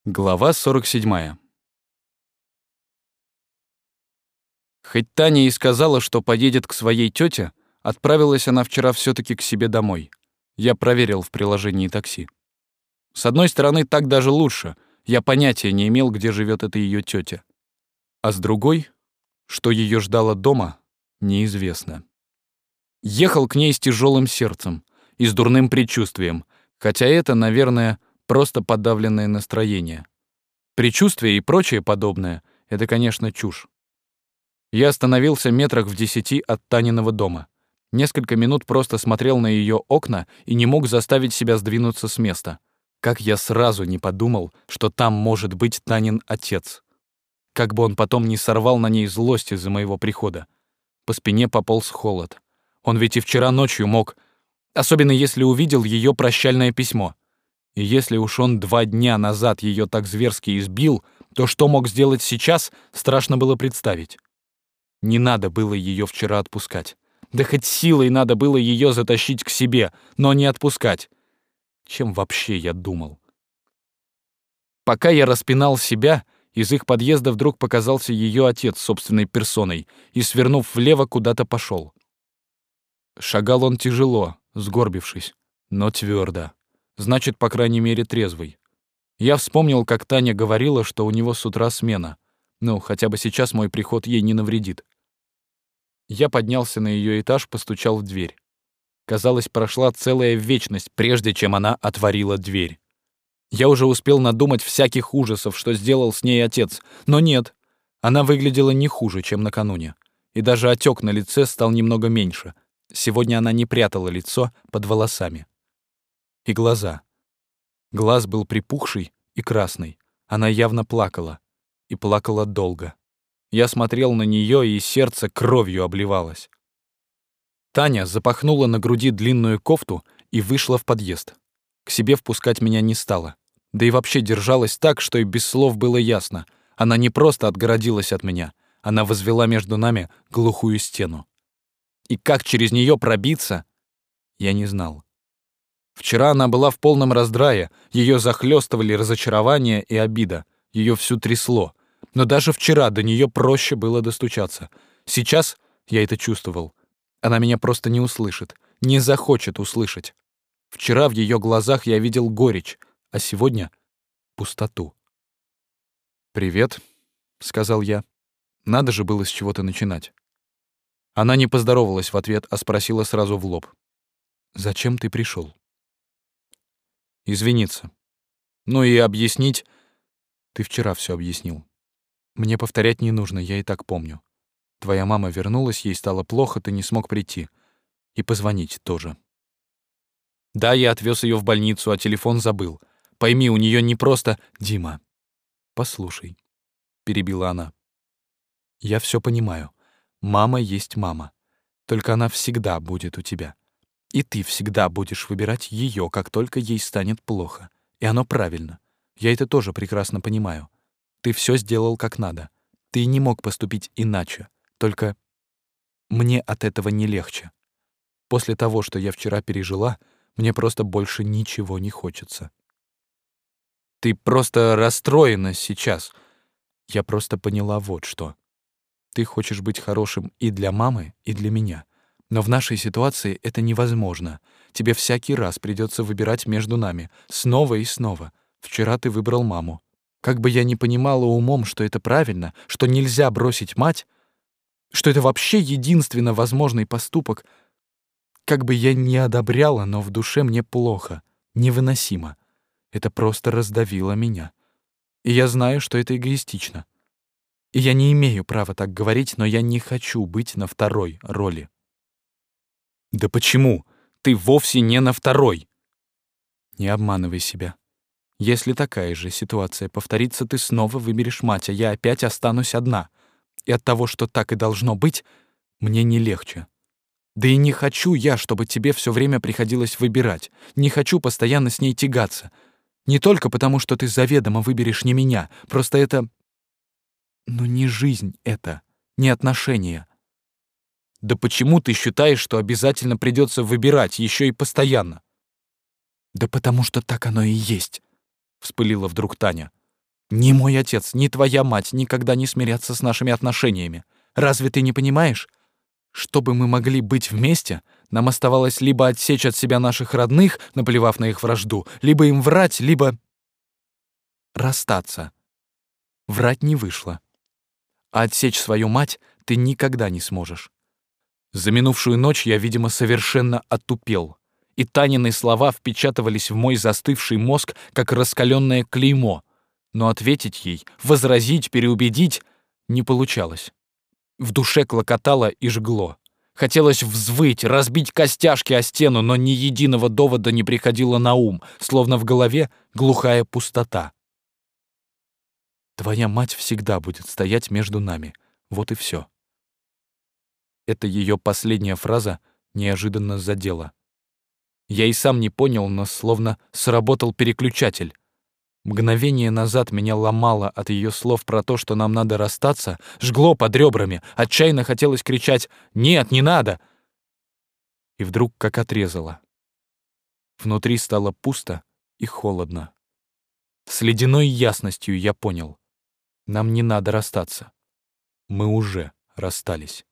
Глава 47. Хоть Таня и сказала, что поедет к своей тете, отправилась она вчера все-таки к себе домой. Я проверил в приложении такси. С одной стороны, так даже лучше. Я понятия не имел, где живет эта ее тетя. А с другой, что ее ждало дома, неизвестно. Ехал к ней с тяжелым сердцем и с дурным предчувствием, хотя это, наверное, просто подавленное настроение. Предчувствие и прочее подобное — это, конечно, чушь. Я остановился метрах в 10 от Таниного дома. Несколько минут просто смотрел на ее окна и не мог заставить себя сдвинуться с места. Как я сразу не подумал, что там может быть Танин отец. Как бы он потом не сорвал на ней злость из-за моего прихода. По спине пополз холод. Он ведь и вчера ночью мог, особенно если увидел ее прощальное письмо. И если уж он 2 дня назад ее так зверски избил, то что мог сделать сейчас, страшно было представить. Не надо было ее вчера отпускать. Да хоть силой надо было ее затащить к себе, но не отпускать. Чем вообще я думал? Пока я распинал себя, из их подъезда вдруг показался ее отец собственной персоной и, свернув влево, куда-то пошел. Шагал он тяжело, сгорбившись, но твердо. Значит, по крайней мере, трезвый. Я вспомнил, как Таня говорила, что у него с утра смена. Ну, хотя бы сейчас мой приход ей не навредит. Я поднялся на ее этаж, постучал в дверь. Казалось, прошла целая вечность, прежде чем она отворила дверь. Я уже успел надумать всяких ужасов, что сделал с ней отец, но нет. Она выглядела не хуже, чем накануне. И даже отек на лице стал немного меньше. Сегодня она не прятала лицо под волосами. И глаза. Глаз был припухший и красный. Она явно плакала. И плакала долго. Я смотрел на нее, и сердце кровью обливалось. Таня запахнула на груди длинную кофту и вышла в подъезд. К себе впускать меня не стала. Да и вообще держалась так, что и без слов было ясно. Она не просто отгородилась от меня. Она возвела между нами глухую стену. И как через нее пробиться, я не знал. Вчера она была в полном раздрае, ее захлестывали разочарование и обида, ее всю трясло. Но даже вчера до нее проще было достучаться. Сейчас я это чувствовал. Она меня просто не услышит, не захочет услышать. Вчера в ее глазах я видел горечь, а сегодня — пустоту. «Привет», — сказал я. Надо же было с чего-то начинать. Она не поздоровалась в ответ, а спросила сразу в лоб. «Зачем ты пришел?» «Извиниться. Ну и объяснить...» «Ты вчера все объяснил. Мне повторять не нужно, я и так помню. Твоя мама вернулась, ей стало плохо, ты не смог прийти. И позвонить тоже. Да, я отвез ее в больницу, а телефон забыл. Пойми, у нее не просто... Дима, послушай», — перебила она. «Я все понимаю. Мама есть мама. Только она всегда будет у тебя. И ты всегда будешь выбирать ее, как только ей станет плохо. И оно правильно. Я это тоже прекрасно понимаю. Ты все сделал как надо. Ты не мог поступить иначе. Только мне от этого не легче. После того, что я вчера пережила, мне просто больше ничего не хочется. Ты просто расстроена сейчас. Я просто поняла вот что. Ты хочешь быть хорошим и для мамы, и для меня. Но в нашей ситуации это невозможно. Тебе всякий раз придется выбирать между нами. Снова и снова. Вчера ты выбрал маму. Как бы я ни понимала умом, что это правильно, что нельзя бросить мать, что это вообще единственно возможный поступок, как бы я ни одобряла, но в душе мне плохо, невыносимо. Это просто раздавило меня. И я знаю, что это эгоистично. И я не имею права так говорить, но я не хочу быть на второй роли. Да почему? Ты вовсе не на второй. Не обманывай себя. Если такая же ситуация повторится, ты снова выберешь мать, а я опять останусь одна. И от того, что так и должно быть, мне не легче. Да и не хочу я, чтобы тебе все время приходилось выбирать. Не хочу постоянно с ней тягаться. Не только потому, что ты заведомо выберешь не меня. Просто это... Ну, не жизнь это, не отношения. Да почему ты считаешь, что обязательно придется выбирать, еще и постоянно? Да потому что так оно и есть, вспылила вдруг Таня. Ни мой отец, ни твоя мать никогда не смирятся с нашими отношениями. Разве ты не понимаешь? Чтобы мы могли быть вместе, нам оставалось либо отсечь от себя наших родных, наплевав на их вражду, либо им врать, либо расстаться. Врать не вышло. А отсечь свою мать ты никогда не сможешь. За минувшую ночь я, видимо, совершенно отупел, и Танины слова впечатывались в мой застывший мозг, как раскаленное клеймо, но ответить ей, возразить, переубедить не получалось. В душе клокотало и жгло. Хотелось взвыть, разбить костяшки о стену, но ни единого довода не приходило на ум, словно в голове глухая пустота. Твоя мать всегда будет стоять между нами. Вот и все. Это ее последняя фраза неожиданно задела. Я и сам не понял, но словно сработал переключатель. Мгновение назад меня ломало от ее слов про то, что нам надо расстаться, жгло под ребрами, отчаянно хотелось кричать «Нет, не надо!» И вдруг как отрезало. Внутри стало пусто и холодно. С ледяной ясностью я понял. Нам не надо расстаться. Мы уже расстались.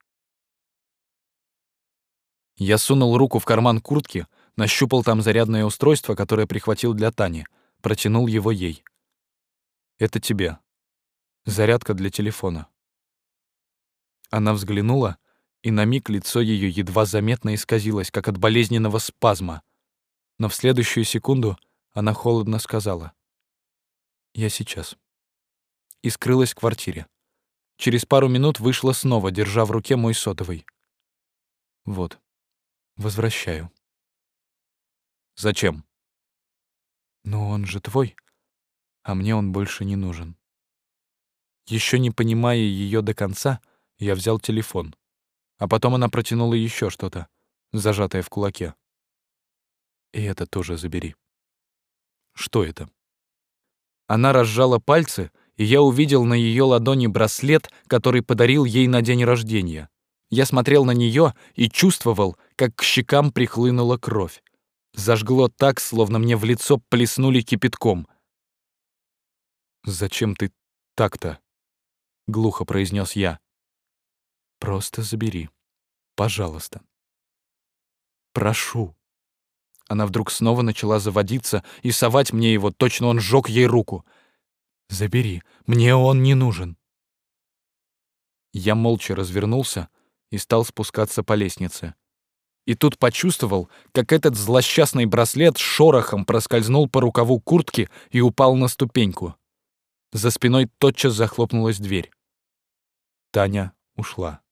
Я сунул руку в карман куртки, нащупал там зарядное устройство, которое прихватил для Тани, протянул его ей. «Это тебе. Зарядка для телефона». Она взглянула, и на миг лицо ее едва заметно исказилось, как от болезненного спазма. Но в следующую секунду она холодно сказала: «Я сейчас». И скрылась в квартире. Через пару минут вышла снова, держа в руке мой сотовый. «Вот, возвращаю». «Зачем?» «Ну, он же твой, а мне он больше не нужен». Еще не понимая ее до конца, я взял телефон. А потом она протянула еще что-то, зажатое в кулаке. «И это тоже забери». «Что это?» Она разжала пальцы, и я увидел на ее ладони браслет, который подарил ей на день рождения. Я смотрел на нее и чувствовал, как к щекам прихлынула кровь. Зажгло так, словно мне в лицо плеснули кипятком. «Зачем ты так-то?» — глухо произнес я. «Просто забери. Пожалуйста. Прошу». Она вдруг снова начала заводиться и совать мне его, точно он сжег ей руку. «Забери. Мне он не нужен». Я молча развернулся и стал спускаться по лестнице. И тут почувствовал, как этот злосчастный браслет шорохом проскользнул по рукаву куртки и упал на ступеньку. За спиной тотчас захлопнулась дверь. Таня ушла.